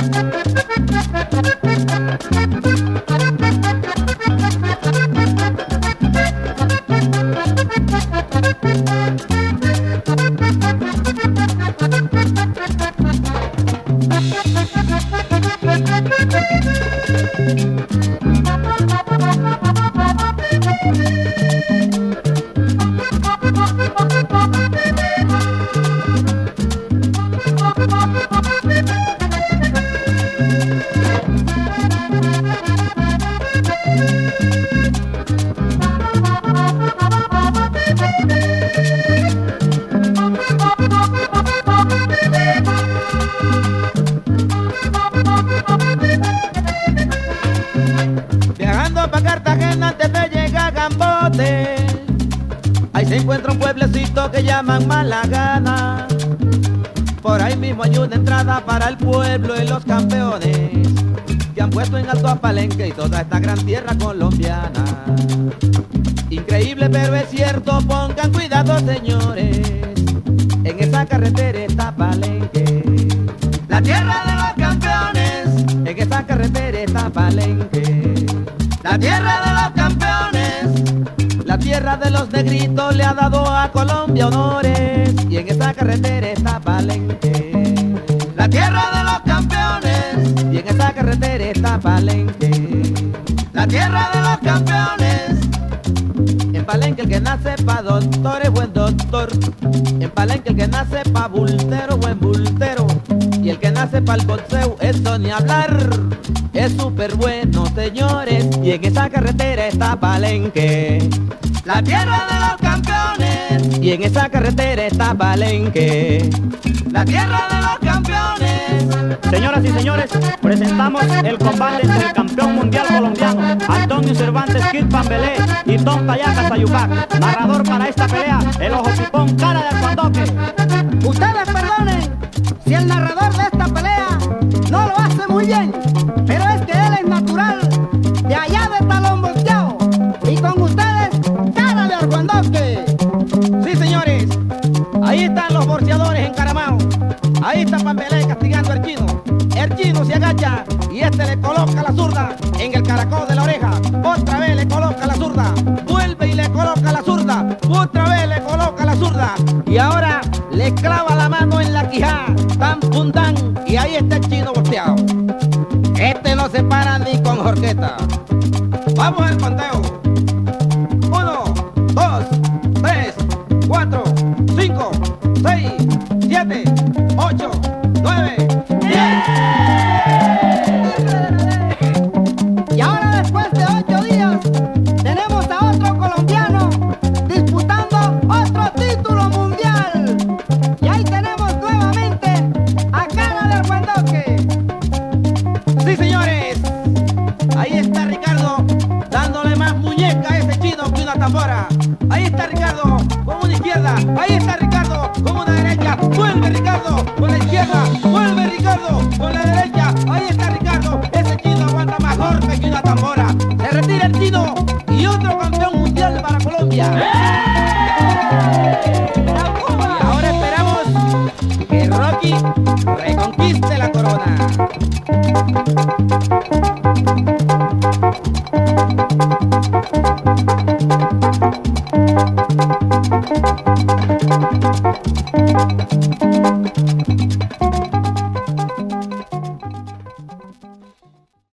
Viajando pa' Cartagena antes de llegar a Gambote, ahí se encuentra un pueblecito que llaman Malagana. Por ahí mismo hay una entrada para el pueblo y los campeones que han puesto en alto a Palenque y toda esta gran tierra colombiana. Increíble pero es cierto, pongan cuidado señores, en esa carretera está Palenque, la tierra de los campeones. En esa carretera está Palenque, la tierra de los campeones. La tierra de los negritos le ha dado a Colombia honores, y en esa carretera está Palenque, la tierra de los campeones. Y en esa carretera está Palenque, la tierra de los campeones. En Palenque el que nace pa' doctor es buen doctor, en Palenque el que nace pa' bultero, buen bultero, y el que nace pa' el boxeo, eso ni hablar, es súper bueno señores. Y en esa carretera está Palenque, la tierra de los campeones. Y en esa carretera está Palenque, la tierra de los campeones. Señoras y señores, presentamos el combate entre el campeón mundial colombiano Antonio Cervantes Kid Pambelé y Don Payaca Sayupac. Narrador para esta pelea, el ojo pipón cara de Arguandoque. Ustedes perdonen si el narrador de esta pelea no lo hace muy bien, pero es que él es natural de allá de Talón Volteado. Y con ustedes, cara de Arguandoque. Sí señores, ahí están los boxeadores encaramados. Ahí está Pambelé castigando al chino. El chino se agacha y este le coloca la zurda en el caracol de la oreja. Otra vez le coloca la zurda, vuelve y le coloca la zurda, otra vez le coloca la zurda, y ahora le clava la mano en la quijada, tan pundán, y ahí está el chino volteado. Este no se para ni con jorqueta. Vamos al conteo. 1, 2, 3, 4, 5, 6, 7, 8, 9, 10. Y ahora después de 8 días tenemos a otro colombiano disputando otro título mundial. Y ahí tenemos nuevamente a cara de Arguandoque. Sí señores, ahí está Ricardo dándole más muñeca a ese chino que una tambora. Ahí está Ricardo con una izquierda, ahí está Ricardo con una derecha, vuelve Ricardo con la izquierda, vuelve Ricardo con la derecha, ahí está Ricardo, ese chino aguanta más golpe que una tambora. Se retira el chino y otro campeón mundial para Colombia. Y ahora esperamos que Rocky reconquiste la corona.